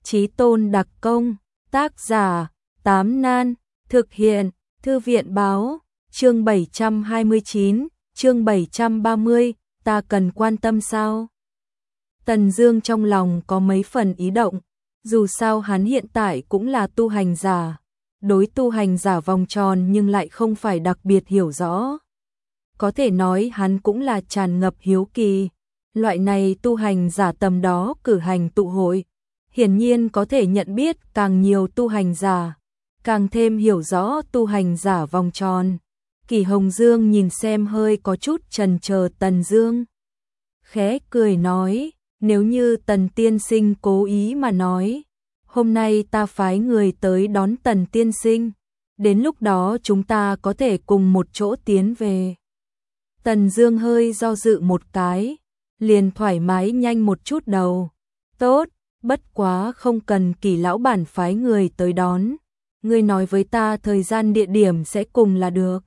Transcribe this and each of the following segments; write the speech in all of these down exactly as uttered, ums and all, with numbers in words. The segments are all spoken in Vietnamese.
Chí Tôn đặc công, tác giả, Tám Nan, thực hiện, Thư viện báo, chương bảy trăm hai mươi chín, chương bảy trăm ba mươi, ta cần quan tâm sao? Tần Dương trong lòng có mấy phần ý động, dù sao hắn hiện tại cũng là tu hành giả, đối tu hành giả vòng tròn nhưng lại không phải đặc biệt hiểu rõ. Có thể nói hắn cũng là tràn ngập hiếu kỳ, loại này tu hành giả tầm đó cử hành tụ hội, hiển nhiên có thể nhận biết càng nhiều tu hành giả, càng thêm hiểu rõ tu hành giả vòng tròn. Kỷ Hồng Dương nhìn xem hơi có chút chần chờ Tần Dương, khẽ cười nói, nếu như Tần tiên sinh cố ý mà nói, hôm nay ta phái người tới đón Tần tiên sinh, đến lúc đó chúng ta có thể cùng một chỗ tiến về. Tần Dương hơi do dự một cái, liền thoải mái nhanh một chút đầu, tốt, bất quá không cần Kỷ lão bản phái người tới đón, ngươi nói với ta thời gian địa điểm sẽ cùng là được.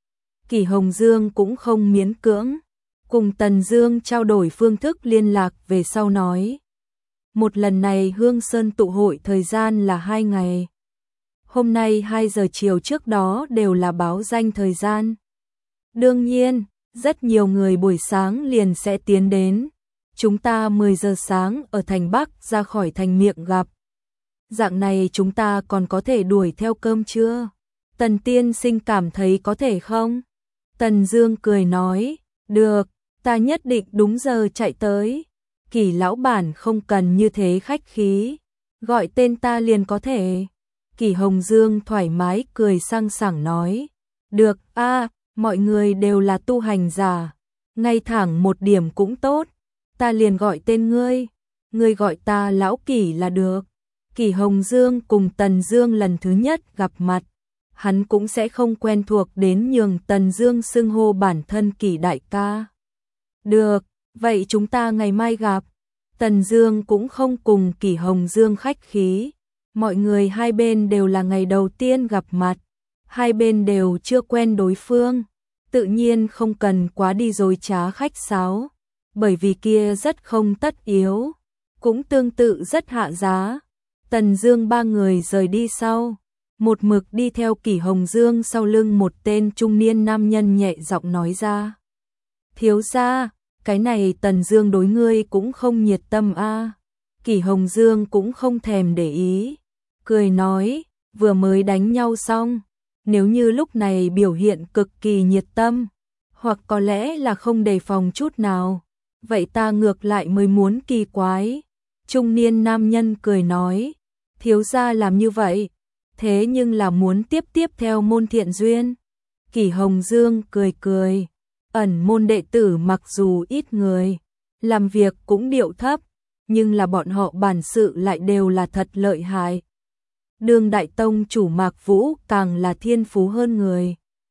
Kỷ Hồng Dương cũng không miễn cưỡng, cùng Tần Dương trao đổi phương thức liên lạc về sau nói. Một lần này Hương Sơn tụ hội thời gian là hai ngày. Hôm nay hai giờ chiều trước đó đều là báo danh thời gian. Đương nhiên, rất nhiều người buổi sáng liền sẽ tiến đến. Chúng ta mười giờ sáng ở thành Bắc ra khỏi thành miệng gặp. Dạng này chúng ta còn có thể đuổi theo cơm trưa. Tần tiên sinh cảm thấy có thể không? Tần Dương cười nói, được, ta nhất định đúng giờ chạy tới. Kỷ lão bản không cần như thế khách khí, gọi tên ta liền có thể. Kỷ Hồng Dương thoải mái cười sang sảng nói, được a, mọi người đều là tu hành giả, ngay thẳng một điểm cũng tốt, ta liền gọi tên ngươi, ngươi gọi ta lão Kỷ là được. Kỷ Hồng Dương cùng Tần Dương lần thứ nhất gặp mặt, hắn cũng sẽ không quen thuộc đến nhường Tần Dương xưng hô bản thân Kỷ đại ca. Được, vậy chúng ta ngày mai gặp. Tần Dương cũng không cùng Kỷ Hồng Dương khách khí, mọi người hai bên đều là ngày đầu tiên gặp mặt, hai bên đều chưa quen đối phương, tự nhiên không cần quá đi dối trá khách sáo, bởi vì kia rất không tất yếu, cũng tương tự rất hạ giá. Tần Dương ba người rời đi sau, một mực đi theo Kỷ Hồng Dương sau lưng một tên trung niên nam nhân nhẹ giọng nói ra, thiếu gia, cái này Tần Dương đối ngươi cũng không nhiệt tâm a. À. Kỷ Hồng Dương cũng không thèm để ý, cười nói, vừa mới đánh nhau xong, nếu như lúc này biểu hiện cực kỳ nhiệt tâm, hoặc có lẽ là không đề phòng chút nào, vậy ta ngược lại mới muốn kỳ quái. Trung niên nam nhân cười nói, thiếu gia làm như vậy, thế nhưng là muốn tiếp tiếp theo môn thiện duyên. Kỷ Hồng Dương cười cười, ẩn môn đệ tử mặc dù ít người, làm việc cũng điệu thấp, nhưng là bọn họ bản sự lại đều là thật lợi hại. Đường đại tông chủ Mạc Vũ càng là thiên phú hơn người.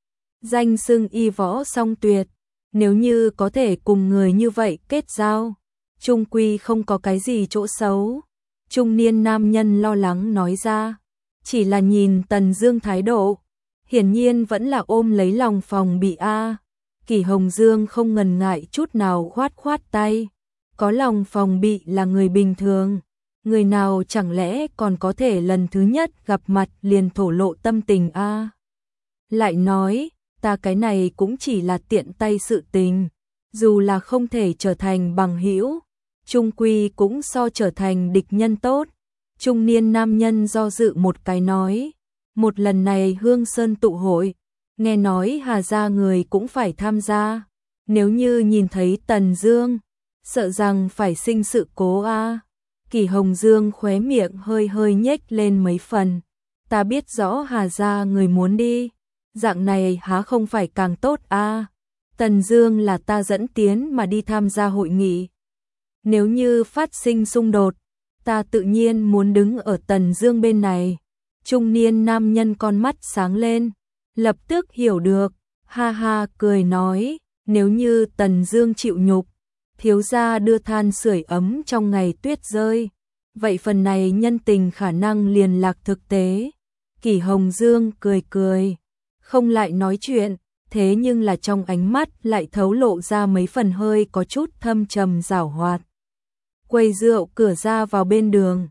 Danh xưng y võ song tuyệt, nếu như có thể cùng người như vậy kết giao, chung quy không có cái gì chỗ xấu. Trung niên nam nhân lo lắng nói ra, chỉ là nhìn Tần Dương thái độ, hiển nhiên vẫn là ôm lấy lòng phòng bị a. Kỷ Hồng Dương không ngần ngại chút nào khoát khoát tay, có lòng phòng bị là người bình thường, người nào chẳng lẽ còn có thể lần thứ nhất gặp mặt liền thổ lộ tâm tình a? À? Lại nói, ta cái này cũng chỉ là tiện tay sự tình, dù là không thể trở thành bằng hữu, chung quy cũng so trở thành địch nhân tốt. Trung niên nam nhân do dự một cái nói, một lần này Hương Sơn tụ hội, nghe nói Hà gia người cũng phải tham gia, nếu như nhìn thấy Tần Dương, sợ rằng phải sinh sự cố a. À. Kỷ Hồng Dương khóe miệng hơi hơi nhếch lên mấy phần, ta biết rõ Hà gia người muốn đi, dạng này há không phải càng tốt a. À. Tần Dương là ta dẫn tiến mà đi tham gia hội nghị, nếu như phát sinh xung đột, ta tự nhiên muốn đứng ở Tần Dương bên này. Trung niên nam nhân con mắt sáng lên, lập tức hiểu được, ha ha cười nói, nếu như Tần Dương chịu nhục, thiếu gia đưa than sưởi ấm trong ngày tuyết rơi, vậy phần này nhân tình khả năng liền lạc thực tế. Kỷ Hồng Dương cười cười, không lại nói chuyện, thế nhưng là trong ánh mắt lại thấu lộ ra mấy phần hơi có chút thâm trầm giảo hoạt. Quầy rượu cửa ra vào bên đường,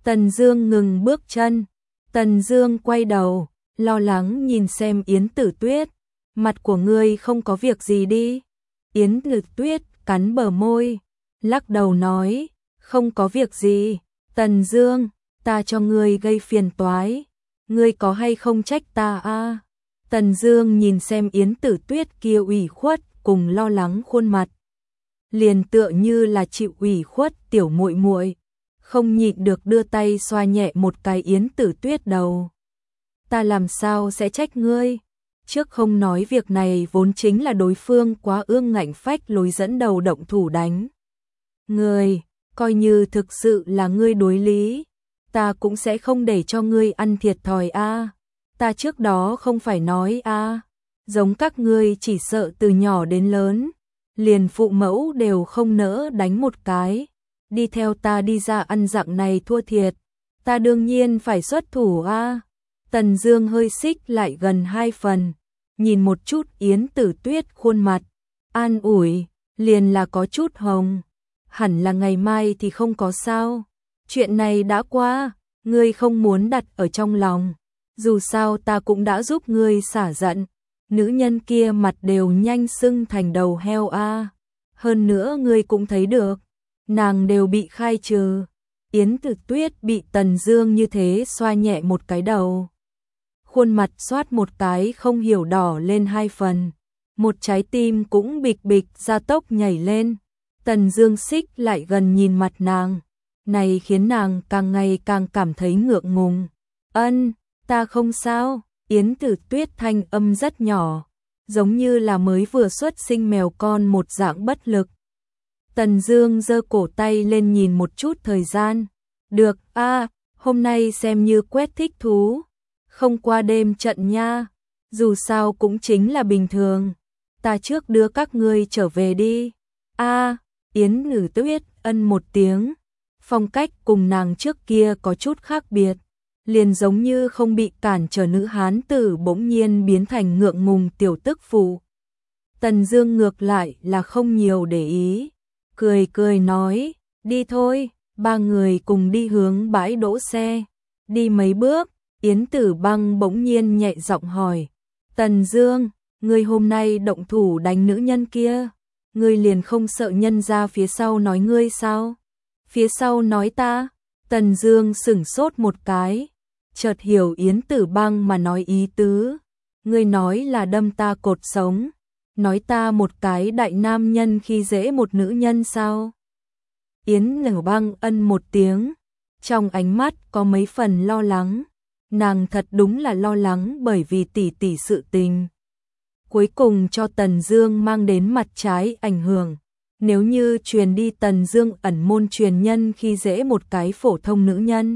Tần Dương ngừng bước chân. Tần Dương quay đầu, lo lắng nhìn xem Yến Tử Tuyết. Mặt của ngươi không có việc gì đi? Yến Tử Tuyết cắn bờ môi, lắc đầu nói, không có việc gì. Tần Dương, ta cho ngươi gây phiền toái, ngươi có hay không trách ta a? À? Tần Dương nhìn xem Yến Tử Tuyết kia ủy khuất cùng lo lắng khuôn mặt, liền tựa như là chịu ủy khuất tiểu muội muội, không nhịn được đưa tay xoa nhẹ một cái Yến Tử Tuyết đầu. Ta làm sao sẽ trách ngươi? Trước không nói việc này vốn chính là đối phương quá ương ngạnh phách lối dẫn đầu động thủ đánh ngươi, coi như thực sự là ngươi đối lý, ta cũng sẽ không để cho ngươi ăn thiệt thòi a. À. Ta trước đó không phải nói a, à. Giống các ngươi chỉ sợ từ nhỏ đến lớn, liền phụ mẫu đều không nỡ đánh một cái, đi theo ta đi ra ăn dạng này thua thiệt, ta đương nhiên phải xuất thủ a. À. Tần Dương hơi xích lại gần hai phần, nhìn một chút Yến Tử Tuyết khuôn mặt, an ủi, liền là có chút hồng, hẳn là ngày mai thì không có sao, chuyện này đã qua, ngươi không muốn đặt ở trong lòng, dù sao ta cũng đã giúp ngươi xả giận, nữ nhân kia mặt đều nhanh sưng thành đầu heo a, à. Hơn nữa ngươi cũng thấy được, nàng đều bị khai trừ. Yến Tử Tuyết bị Tần Dương như thế xoa nhẹ một cái đầu, khuôn mặt xoát một cái không hiểu đỏ lên hai phần, một trái tim cũng bịch bịch gia tốc nhảy lên. Tần Dương xích lại gần nhìn mặt nàng, này khiến nàng càng ngày càng cảm thấy ngượng ngùng. Ân, ta không sao. Yến Tử Tuyết thanh âm rất nhỏ, giống như là mới vừa xuất sinh mèo con một dạng bất lực. Tần Dương giơ cổ tay lên nhìn một chút thời gian. Được, a, à, hôm nay xem như quét thích thú, không qua đêm trận nha, dù sao cũng chính là bình thường. Ta trước đưa các ngươi trở về đi. A, à, Yến Tử Tuyết ân một tiếng, phong cách cùng nàng trước kia có chút khác biệt, liền giống như không bị cản trở nữ hán tử bỗng nhiên biến thành ngượng ngùng tiểu tức phụ. Tần Dương ngược lại là không nhiều để ý, cười cười nói, đi thôi. Ba người cùng đi hướng bãi đỗ xe. Đi mấy bước, Yến Tử Băng bỗng nhiên nhẹ giọng hỏi, Tần Dương, ngươi hôm nay động thủ đánh nữ nhân kia, ngươi liền không sợ nhân ra phía sau nói ngươi sao? Phía sau nói ta? Tần Dương sững sốt một cái, chợt hiểu Yến Tử Băng mà nói ý tứ, ngươi nói là đâm ta cột sống, nói ta một cái đại nam nhân khi dễ một nữ nhân sao? Yến Tử Băng ân một tiếng, trong ánh mắt có mấy phần lo lắng, nàng thật đúng là lo lắng bởi vì tỷ tỷ sự tình. Cuối cùng cho Tần Dương mang đến mặt trái ảnh hưởng, nếu như truyền đi Tần Dương ẩn môn truyền nhân khi dễ một cái phổ thông nữ nhân.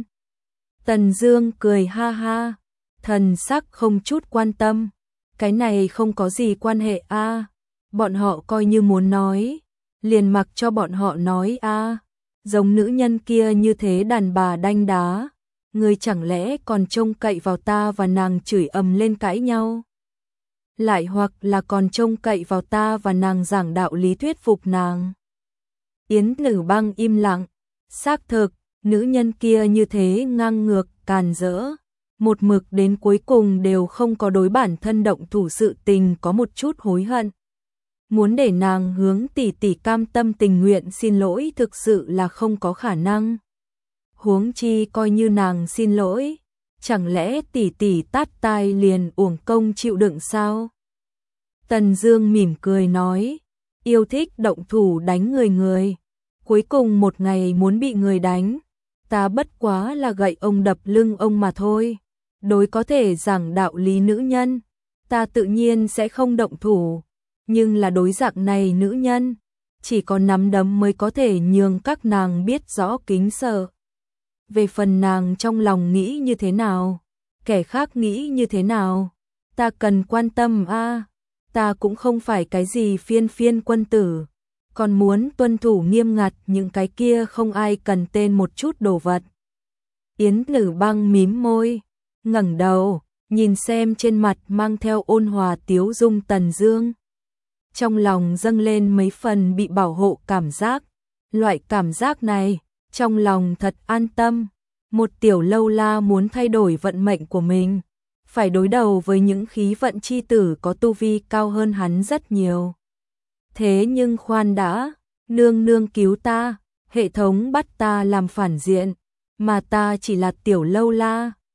Tần Dương cười ha ha, thần sắc không chút quan tâm, cái này không có gì quan hệ a, à. Bọn họ coi như muốn nói, liền mặc cho bọn họ nói a, à. Giống nữ nhân kia như thế đàn bà đanh đá, ngươi chẳng lẽ còn trông cậy vào ta và nàng chửi ầm lên cãi nhau? Lại hoặc là còn trông cậy vào ta và nàng giảng đạo lý thuyết phục nàng? Yến Tử Băng im lặng, xác thực, nữ nhân kia như thế ngang ngược, càn rỡ, một mực đến cuối cùng đều không có đối bản thân động thủ sự tình có một chút hối hận. Muốn để nàng hướng tỷ tỷ cam tâm tình nguyện xin lỗi thực sự là không có khả năng. Huống chi coi như nàng xin lỗi, chẳng lẽ tỷ tỷ tát tai liền uổng công chịu đựng sao? Tần Dương mỉm cười nói, yêu thích động thủ đánh người người, cuối cùng một ngày muốn bị người đánh, ta bất quá là gậy ông đập lưng ông mà thôi. Đối có thể giảng đạo lý nữ nhân, ta tự nhiên sẽ không động thủ. Nhưng là đối dạng này nữ nhân, chỉ có nắm đấm mới có thể nhường các nàng biết rõ kính sợ. Về phần nàng trong lòng nghĩ như thế nào, kẻ khác nghĩ như thế nào, ta cần quan tâm a, à, ta cũng không phải cái gì phiên phiên quân tử, còn muốn tuân thủ nghiêm ngặt những cái kia không ai cần tên một chút đồ vật. Yến Tử Băng mím môi, ngẩng đầu, nhìn xem trên mặt mang theo ôn hòa tiếu dung Tần Dương. Trong lòng dâng lên mấy phần bị bảo hộ cảm giác, loại cảm giác này, trong lòng thật an tâm. Một tiểu lâu la muốn thay đổi vận mệnh của mình, phải đối đầu với những khí vận chi tử có tu vi cao hơn hắn rất nhiều. Thế nhưng khoan đã, nương nương cứu ta, hệ thống bắt ta làm phản diện, mà ta chỉ là tiểu lâu la,